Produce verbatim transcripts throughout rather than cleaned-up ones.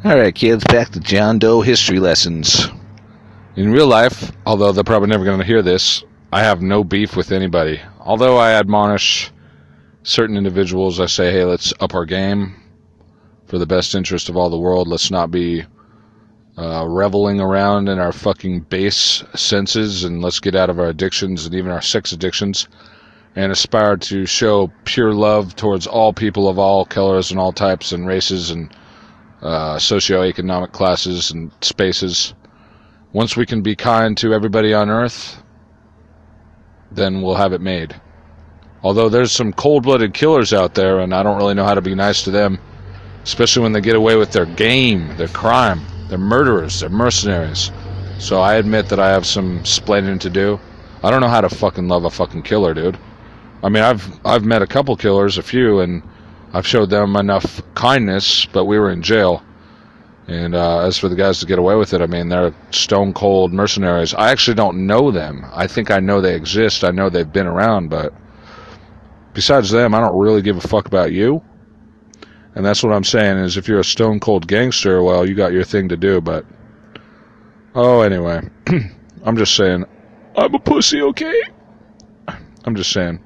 Alright, kids, back to John Doe history lessons. In real life, although they're probably never going to hear this, I have no beef with anybody. Although I admonish certain individuals, I say, hey, let's up our game for the best interest of all the world. Let's not be uh, reveling around in our fucking base senses, and let's get out of our addictions and even our sex addictions and aspire to show pure love towards all people of all colors and all types and races and uh, socioeconomic classes and spaces. Once we can be kind to everybody on Earth, then we'll have it made. Although there's some cold-blooded killers out there, and I don't really know how to be nice to them, especially when they get away with their game, their crime. They're murderers, they're mercenaries. So I admit that I have some splaining to do. I don't know how to fucking love a fucking killer, dude. I mean, I've I've met a couple killers, a few, and I've showed them enough kindness, but we were in jail. And uh, as for the guys that get away with it, I mean, they're stone-cold mercenaries. I actually don't know them. I think I know they exist. I know they've been around, but besides them, I don't really give a fuck about you. And that's what I'm saying, is if you're a stone-cold gangster, well, you got your thing to do, but... Oh, anyway. I'm just saying, I'm a pussy, okay? I'm just saying.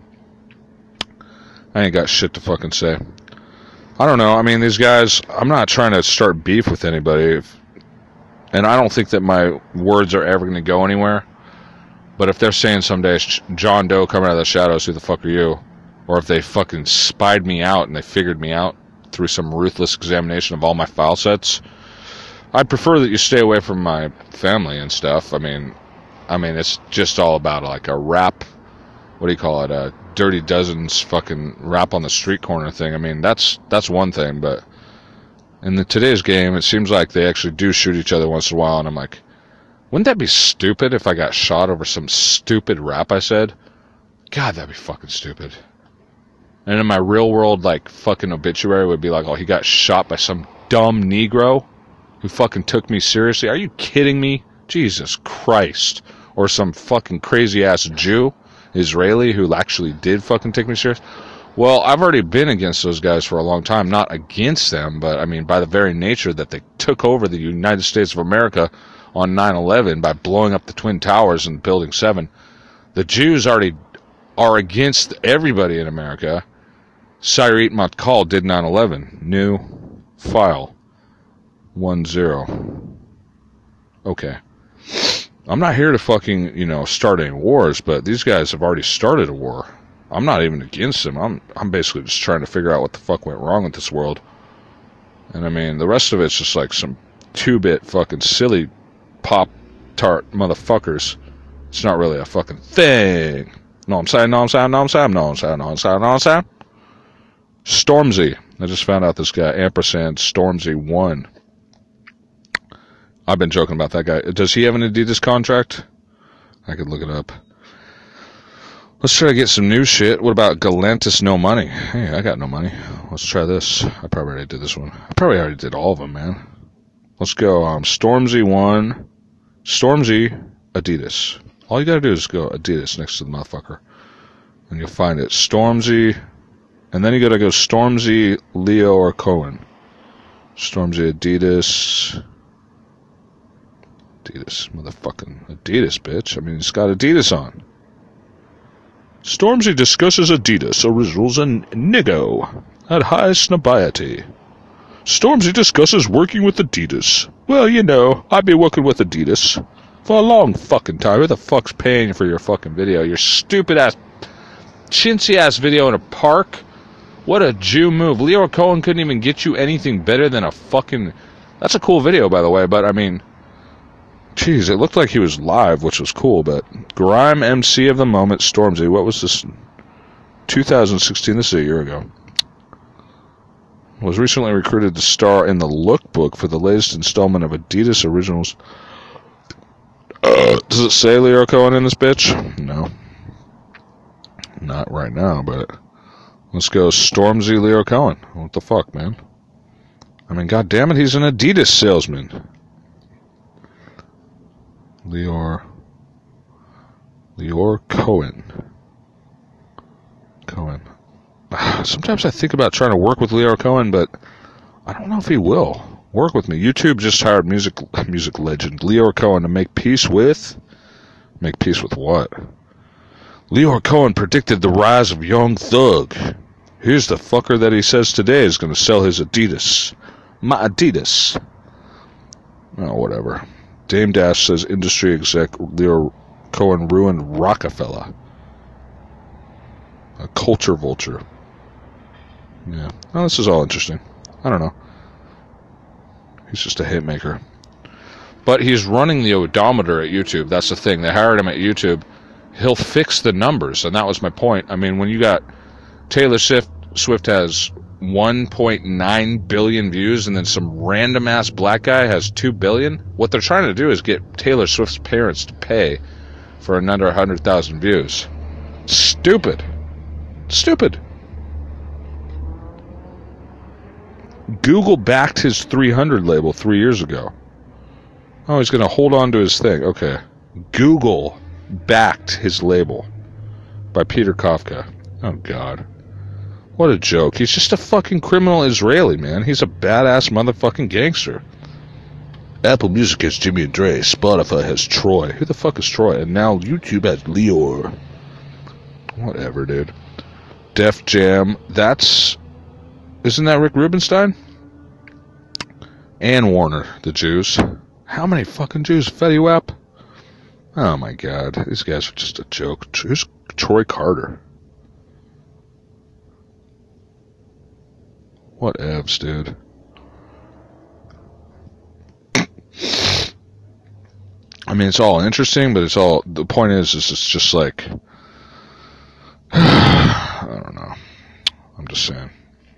I ain't got shit to fucking say. I don't know. I mean, these guys, I'm not trying to start beef with anybody. If, and I don't think that my words are ever going to go anywhere. But if they're saying someday, John Doe coming out of the shadows, who the fuck are you? Or if they fucking spied me out and they figured me out through some ruthless examination of all my file sets, I'd prefer that you stay away from my family and stuff. I mean, I mean, it's just all about like a rap, what do you call it, a Dirty Dozens fucking rap on the street corner thing. I mean, that's that's one thing, but in the, today's game, it seems like they actually do shoot each other once in a while, and I'm like, wouldn't that be stupid if I got shot over some stupid rap I said? God, that'd be fucking stupid. And in my real world, like, fucking obituary would be like, oh, he got shot by some dumb Negro who fucking took me seriously. Are you kidding me? Jesus Christ. Or some fucking crazy-ass Jew, Israeli, who actually did fucking take me serious. Well, I've already been against those guys for a long time. Not against them, but, I mean, by the very nature that they took over the United States of America on nine eleven by blowing up the Twin Towers in Building seven. The Jews already are against everybody in America. Sayeret Matkal did nine eleven. New file. One zero. Okay. I'm not here to fucking, you know, start any wars, but these guys have already started a war. I'm not even against them. I'm I'm basically just trying to figure out what the fuck went wrong with this world. And I mean, the rest of it's just like some two-bit fucking silly pop-tart motherfuckers. It's not really a fucking thing. Know what I'm saying? Know what I'm saying? Know what I'm saying? Know what I'm saying? Know what I'm saying? Know what I'm saying? Stormzy. I just found out this guy, ampersand Stormzy one. I've been joking about that guy. Does he have an Adidas contract? I could look it up. Let's try to get some new shit. What about Galantis No Money? Hey, I got no money. Let's try this. I probably already did this one. I probably already did all of them, man. Let's go. Um, Stormzy one. Stormzy Adidas. All you gotta do is go Adidas next to the motherfucker. And you'll find it. Stormzy. And then you gotta go Stormzy, Leo, or Cohen. Stormzy Adidas. Adidas. Motherfucking Adidas, bitch. I mean, it's got Adidas on. Stormzy discusses Adidas originals and Nigo at high snobiety. Stormzy discusses working with Adidas. Well, you know, I've been working with Adidas for a long fucking time. Who the fuck's paying for your fucking video? Your stupid-ass, chintzy-ass video in a park? What a Jew move. Leo Cohen couldn't even get you anything better than a fucking... That's a cool video, by the way, but I mean... Jeez, it looked like he was live, which was cool, but... Grime M C of the moment, Stormzy. What was this? two thousand sixteen, this is a year ago. Was recently recruited to star in the Lookbook for the latest installment of Adidas Originals. Uh, does it say Leo Cohen in this bitch? No. Not right now, but... Let's go Stormzy Leo Cohen. What the fuck, man? I mean, goddammit, he's an Adidas salesman. Leor... Leor Cohen. Cohen. Sometimes I think about trying to work with Leo Cohen, but I don't know if he will. Work with me. YouTube just hired music music legend Lyor Cohen to make peace with... Make peace with what? Lyor Cohen predicted the rise of Young Thug. Here's the fucker that he says today is going to sell his Adidas. My Adidas. Oh, whatever. Dame Dash says industry exec Lyor Cohen ruined Rockefeller. A culture vulture. Yeah. Oh, this is all interesting. I don't know. He's just a hit maker. But he's running the odometer at YouTube. That's the thing. They hired him at YouTube. He'll fix the numbers, and that was my point. I mean, when you got Taylor Swift, Swift has one point nine billion views, and then some random-ass black guy has two billion, what they're trying to do is get Taylor Swift's parents to pay for another one hundred thousand views. Stupid. Stupid. Google backed his three hundred label three years ago. Oh, he's going to hold on to his thing. Okay. Google backed his label by Peter Kafka. Oh, God. What a joke. He's just a fucking criminal Israeli, man. He's a badass motherfucking gangster. Apple Music has Jimmy and Dre. Spotify has Troy. Who the fuck is Troy? And now YouTube has Lyor. Whatever, dude. Def Jam. That's... Isn't that Rick Rubenstein? And Warner, the Jews. How many fucking Jews? Fetty Wap? Oh my god. These guys are just a joke. Who's Troy Carter? What evs, dude? I mean, it's all interesting, but it's all... The point is, is it's just like... I don't know. I'm just saying.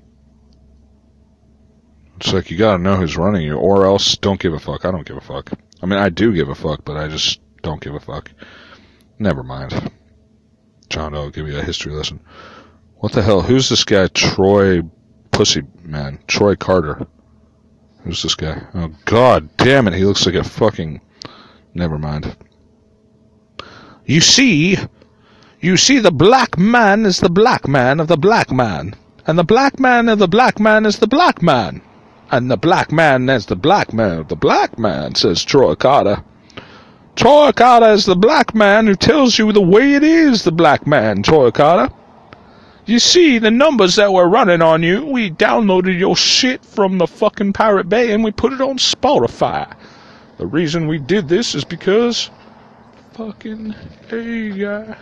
It's like you gotta know who's running you, or else don't give a fuck. I don't give a fuck. I mean, I do give a fuck, but I just don't give a fuck. Never mind. John, I'll give you a history lesson. What the hell? Who's this guy? Troy Pussy Man. Troy Carter. Who's this guy? Oh, god damn it. He looks like a fucking... Never mind. You see... You see, the black man is the black man of the black man. And the black man of the black man is the black man. And the black man is the black man of the black man, says Troy Carter. Troy Carter is the black man who tells you the way it is, the black man, Troy Carter. You see, the numbers that were running on you, we downloaded your shit from the fucking Pirate Bay and we put it on Spotify. The reason we did this is because... Fucking... Hey, guy...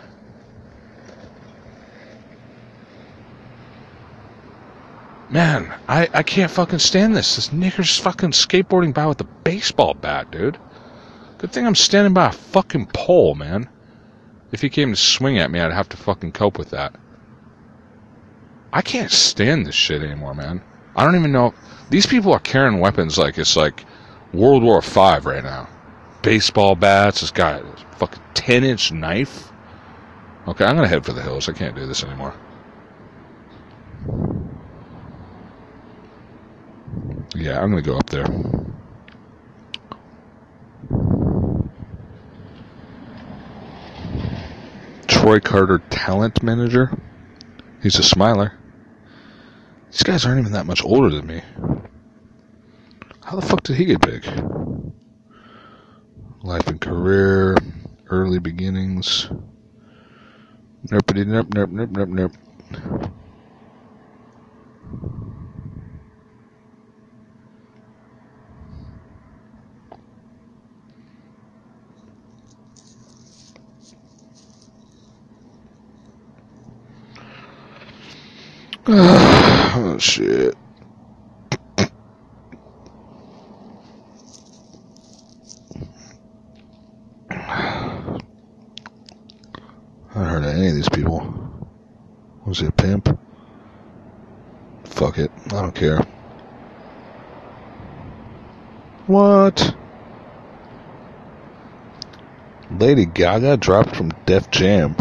Man, I, I can't fucking stand this. This nigger's fucking skateboarding by with a baseball bat, dude. Good thing I'm standing by a fucking pole, man. If he came to swing at me, I'd have to fucking cope with that. I can't stand this shit anymore, man. I don't even know... These people are carrying weapons like it's like World War Five right now. Baseball bats, this guy, this fucking ten-inch knife. Okay, I'm gonna head for the hills. I can't do this anymore. Yeah, I'm gonna go up there. Troy Carter, talent manager. He's a smiler. These guys aren't even that much older than me. How the fuck did he get big? Life and career, early beginnings. Nerpity nerp nerp nerp nerp nerp. Oh, shit. I haven't heard of any of these people. Was he a pimp? Fuck it. I don't care. What? Lady Gaga dropped from Def Jam.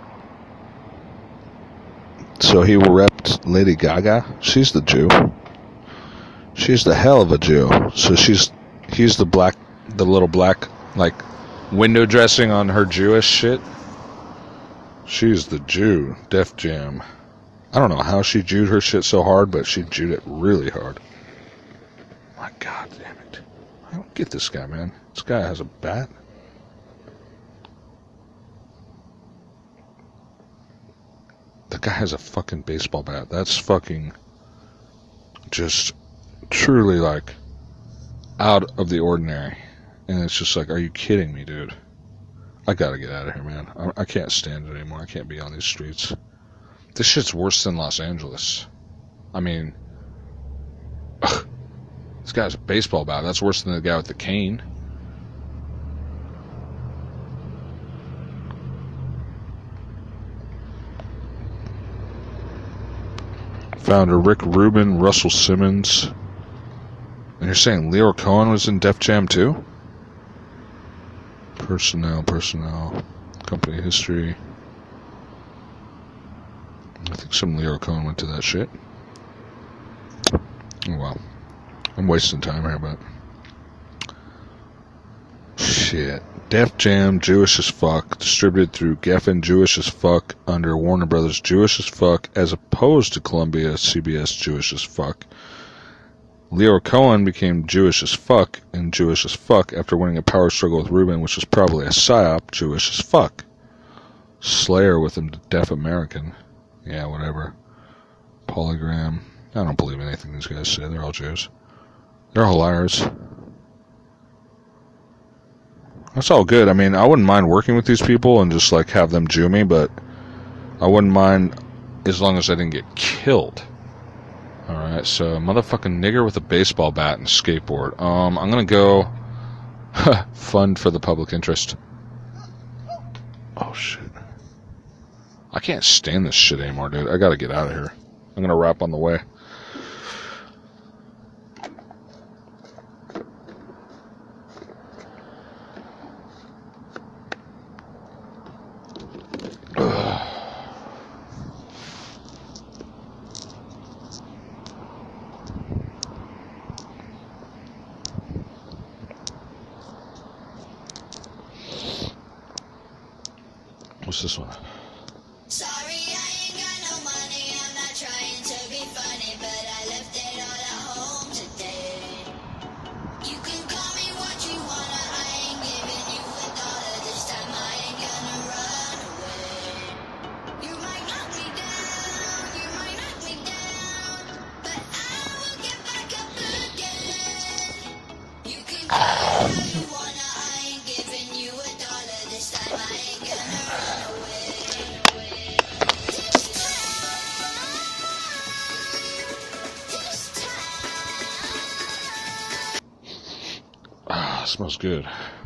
So he repped Lady Gaga? She's the Jew. She's the hell of a Jew. So she's, he's the black, the little black, like, window dressing on her Jewish shit. She's the Jew. Def Jam. I don't know how she Jewed her shit so hard, but she Jewed it really hard. My God damn it. I don't get this guy, man. This guy has a bat. The guy has a fucking baseball bat. That's fucking just truly like out of the ordinary. And it's just like, are you kidding me, dude? I gotta get out of here, man. I, I can't stand it anymore. I can't be on these streets. This shit's worse than Los Angeles. I mean, ugh, this guy's a baseball bat. That's worse than the guy with the cane. Founder Rick Rubin, Russell Simmons. And you're saying Leo Cohen was in Def Jam too? Personnel, personnel, company history. I think some Leo Cohen went to that shit. Oh well. I'm wasting time here, but shit. Def Jam, Jewish as fuck, distributed through Geffen, Jewish as fuck, under Warner Brothers, Jewish as fuck, as opposed to Columbia, C B S, Jewish as fuck. Leo Cohen became Jewish as fuck and Jewish as fuck after winning a power struggle with Rubin, which was probably a psyop. Jewish as fuck. Slayer with him, Deaf American. Yeah, whatever. Polygram. I don't believe anything these guys say. They're all Jews. They're all liars. That's all good. I mean, I wouldn't mind working with these people and just like have them Jew me, but I wouldn't mind as long as I didn't get killed. Alright, so motherfucking nigger with a baseball bat and a skateboard. Um, I'm gonna go fund for the public interest. Oh shit. I can't stand this shit anymore, dude. I gotta get out of here. I'm gonna wrap on the way. What's this one? Sorry, I ain't got no money. I'm not trying to be funny, but I left it all at home today. You can call me what you wanna. I ain't giving you a dollar this time. I ain't gonna run away. You might knock me down, you might knock me down, but I will get back up again. You can call me what you wanna. I ain't giving you a dollar this time. I ain't gonna run away. Ah, smells good.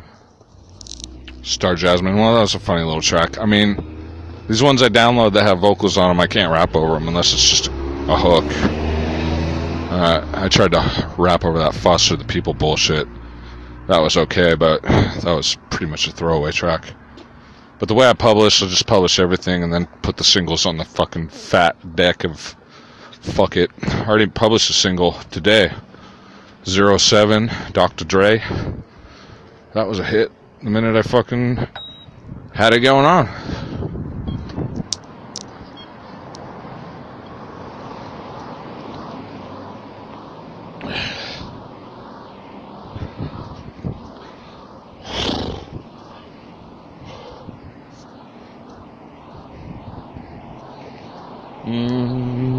Star Jasmine. Well, that was a funny little track. I mean, these ones I download that have vocals on them, I can't rap over them unless it's just a hook. Uh, I tried to rap over that Fuss or the People bullshit. That was okay, but that was pretty much a throwaway track. But the way I publish, I'll just publish everything and then put the singles on the fucking fat deck of fuck it. I already published a single today. zero seven, Doctor Dre. That was a hit the minute I fucking had it going on. Mm.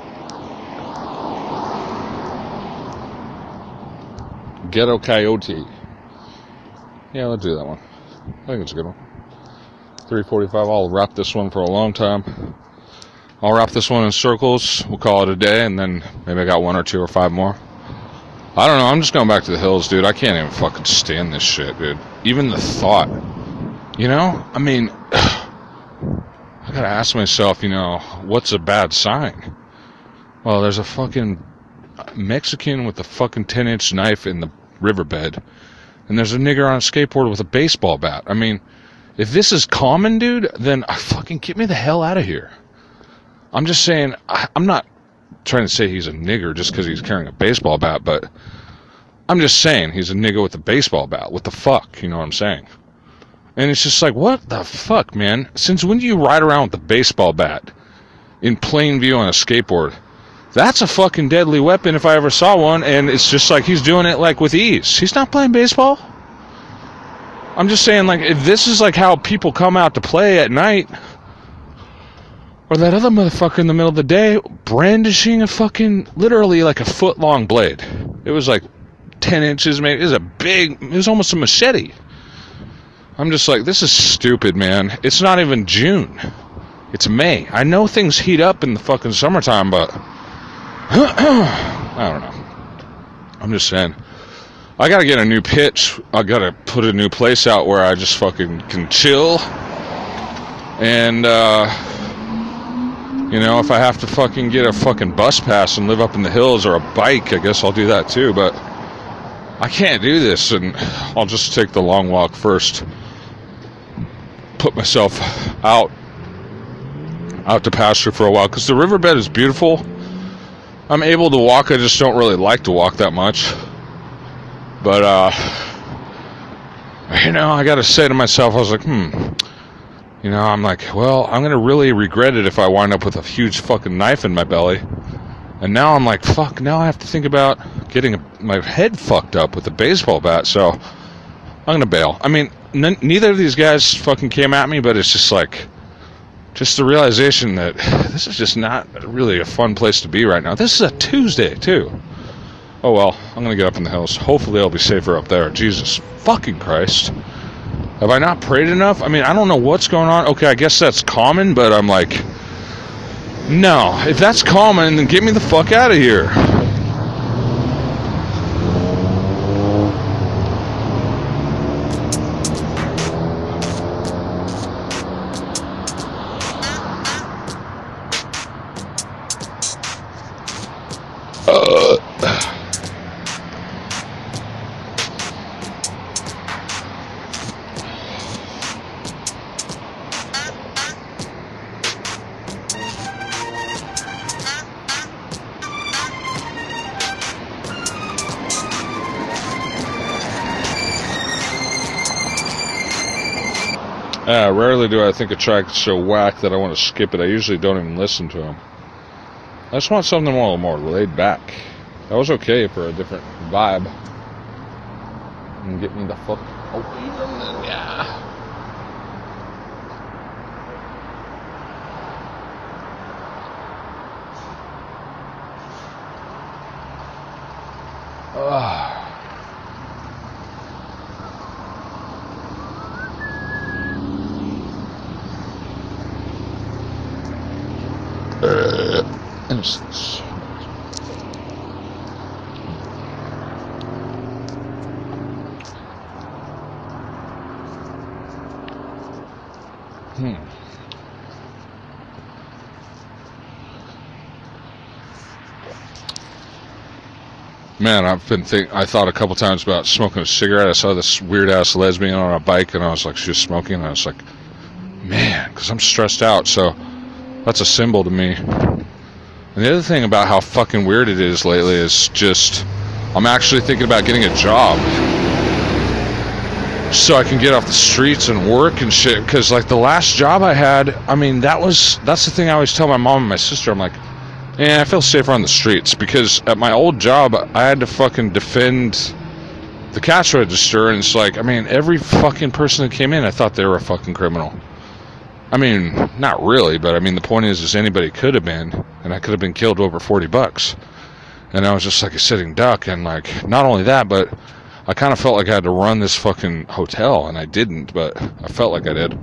Ghetto Coyote. Yeah, let's do that one. I think it's a good one. three forty-five. I'll wrap this one for a long time. I'll wrap this one in circles. We'll call it a day, and then maybe I got one or two or five more. I don't know. I'm just going back to the hills, dude. I can't even fucking stand this shit, dude. Even the thought. You know? I mean, I gotta ask myself, you know, what's a bad sign? Well, there's a fucking Mexican with a fucking ten-inch knife in the riverbed, and there's a nigger on a skateboard with a baseball bat. I mean, if this is common, dude, then fucking get me the hell out of here. I'm just saying, I, I'm not trying to say he's a nigger just because he's carrying a baseball bat, but I'm just saying he's a nigger with a baseball bat. What the fuck? You know what I'm saying? And it's just like, what the fuck, man? Since when do you ride around with a baseball bat in plain view on a skateboard? That's a fucking deadly weapon if I ever saw one, and it's just like he's doing it like with ease. He's not playing baseball. I'm just saying, like, if this is like how people come out to play at night, or that other motherfucker in the middle of the day brandishing a fucking, literally like a foot long blade. It was like ten inches, maybe. It was a big, it was almost a machete. I'm just like, this is stupid, man. It's not even June. It's May. I know things heat up in the fucking summertime, but I don't know. I'm just saying. I gotta get a new pitch. I gotta put a new place out where I just fucking can chill. And, uh, you know, if I have to fucking get a fucking bus pass and live up in the hills or a bike, I guess I'll do that too. But I can't do this, and I'll just take the long walk first. Put myself out, out to pasture for a while, because the riverbed is beautiful. I'm able to walk, I just don't really like to walk that much. But, uh, you know, I gotta say to myself, I was like, hmm, you know, I'm like, well, I'm gonna really regret it if I wind up with a huge fucking knife in my belly. And now I'm like, fuck, now I have to think about getting a, my head fucked up with a baseball bat, so I'm gonna bail. I mean, n- neither of these guys fucking came at me, but it's just like, just the realization that this is just not really a fun place to be right now. This is a Tuesday, too. Oh well, I'm gonna get up in the hills. Hopefully I'll be safer up there. Jesus fucking Christ. Have I not prayed enough? I mean, I don't know what's going on. Okay, I guess that's common, but I'm like, no. If that's common, then get me the fuck out of here. Uh, rarely do I think a track is so whack that I want to skip it. I usually don't even listen to them. I just want something a little more laid back. That was okay for a different vibe. And get me the fuck out. Yeah. Ugh. Uh, innocence. Hmm. Man, I've been think. I thought a couple times about smoking a cigarette. I saw this weird ass lesbian on a bike, and I was like, she was smoking, and I was like, man, because I'm stressed out. So that's a symbol to me. And the other thing about how fucking weird it is lately is just, I'm actually thinking about getting a job so I can get off the streets and work and shit. Because like the last job I had, I mean, that was, that's the thing I always tell my mom and my sister. I'm like, yeah, I feel safer on the streets, because at my old job, I had to fucking defend the cash register, and it's like, I mean, every fucking person that came in, I thought they were a fucking criminal. I mean, not really, but I mean, the point is, is anybody could have been, and I could have been killed over forty bucks. And I was just like a sitting duck, and like, not only that, but I kind of felt like I had to run this fucking hotel, and I didn't, but I felt like I did.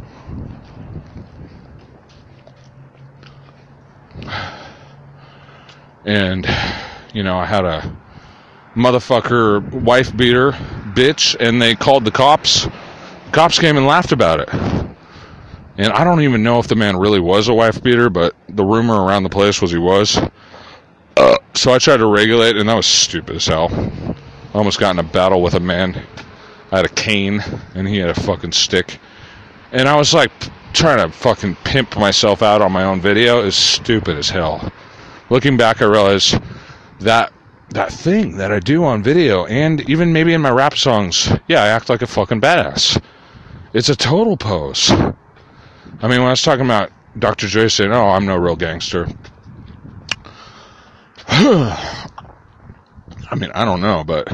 And, you know, I had a motherfucker wife beater bitch, and they called the cops. The cops came and laughed about it. And I don't even know if the man really was a wife beater, but the rumor around the place was he was. Uh, so I tried to regulate, and that was stupid as hell. I almost got in a battle with a man. I had a cane, and he had a fucking stick. And I was like trying to fucking pimp myself out on my own video. Is stupid as hell. Looking back, I realized that that thing that I do on video, and even maybe in my rap songs, yeah, I act like a fucking badass. It's a total pose. I mean, when I was talking about Doctor Dre saying, oh, I'm no real gangster, I mean, I don't know, but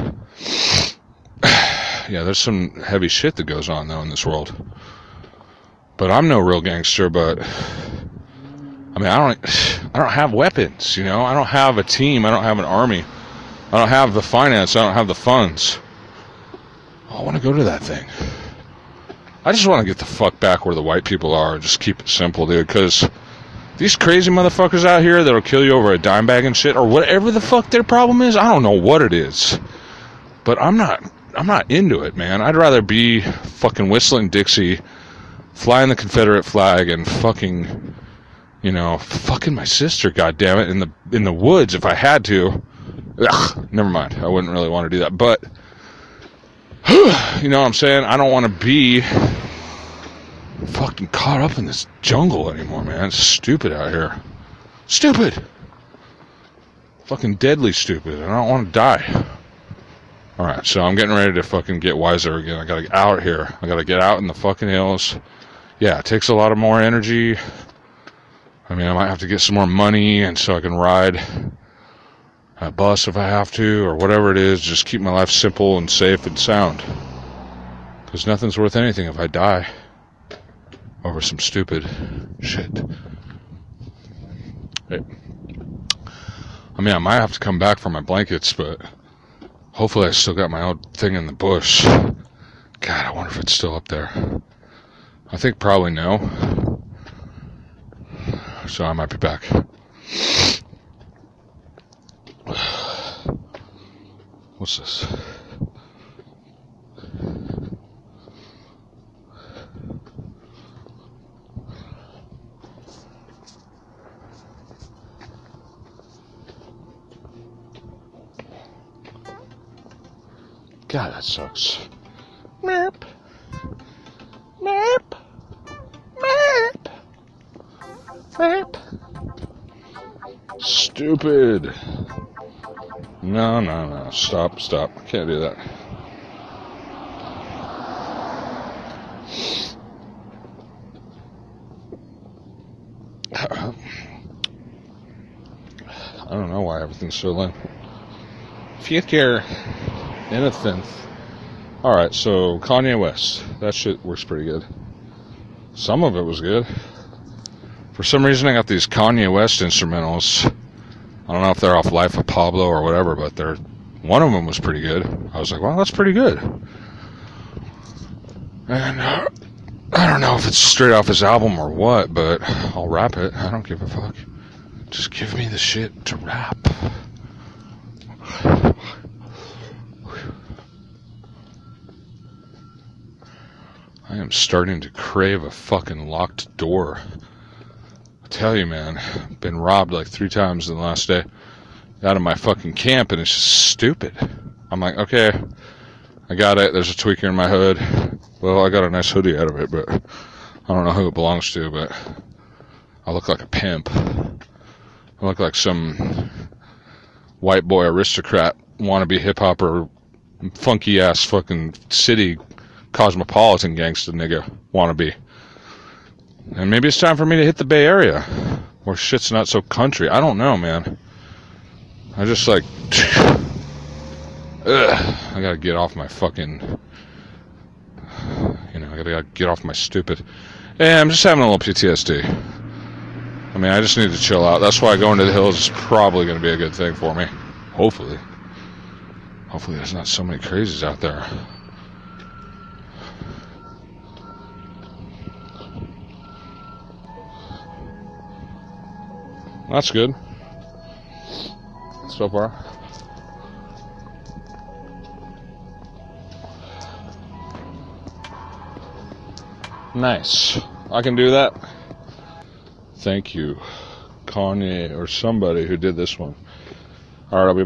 yeah, there's some heavy shit that goes on though in this world. But I'm no real gangster, but I mean, I don't I don't have weapons, you know? I don't have a team, I don't have an army. I don't have the finance, I don't have the funds. I want to go to that thing. I just want to get the fuck back where the white people are and just keep it simple, dude, because these crazy motherfuckers out here that'll kill you over a dime bag and shit, or whatever the fuck their problem is, I don't know what it is. But I'm not, I'm not into it, man. I'd rather be fucking whistling Dixie, flying the Confederate flag, and fucking, you know, fucking my sister, goddammit, in the, in the woods if I had to. Ugh, never mind. I wouldn't really want to do that, but you know what I'm saying? I don't want to be fucking caught up in this jungle anymore, man. It's stupid out here. Stupid. Fucking deadly stupid. And I don't want to die. Alright, so I'm getting ready to fucking get wiser again. I gotta get out here. I gotta get out in the fucking hills. Yeah, it takes a lot of more energy. I mean, I might have to get some more money, and so I can ride a bus if I have to, or whatever it is. Just keep my life simple and safe and sound. Because nothing's worth anything if I die over some stupid shit. Hey. I mean, I might have to come back for my blankets, but hopefully I still got my old thing in the bush. God, I wonder if it's still up there. I think probably no. So I might be back. What's this? God, that sucks. Meep. Meep. Meep. Meep. Stupid. No, no, no. Stop, stop. Can't do that. I don't know why everything's so lame. Future innocence. Alright, so Kanye West. That shit works pretty good. Some of it was good. For some reason I got these Kanye West instrumentals. I don't know if they're off Life of Pablo or whatever, but they're, one of them was pretty good. I was like, well, that's pretty good. And uh, I don't know if it's straight off his album or what, but I'll rap it. I don't give a fuck. Just give me the shit to rap. I am starting to crave a fucking locked door. I tell you, man, been robbed like three times in the last day out of my fucking camp, and it's just stupid. I'm like, okay, I got it. There's a tweaker in my hood. Well, I got a nice hoodie out of it, but I don't know who it belongs to, but I look like a pimp. I look like some white boy aristocrat, wannabe hip-hopper, funky-ass fucking city cosmopolitan gangsta nigga wannabe. And maybe it's time for me to hit the Bay Area, where shit's not so country. I don't know, man. I just like, ugh, I gotta get off my fucking, you know, I gotta get off my stupid, yeah, I'm just having a little P T S D. I mean, I just need to chill out. That's why going to the hills is probably going to be a good thing for me. Hopefully. Hopefully there's not so many crazies out there. That's good. So far. Nice. I can do that. Thank you, Kanye, or somebody who did this one. Alright, I'll be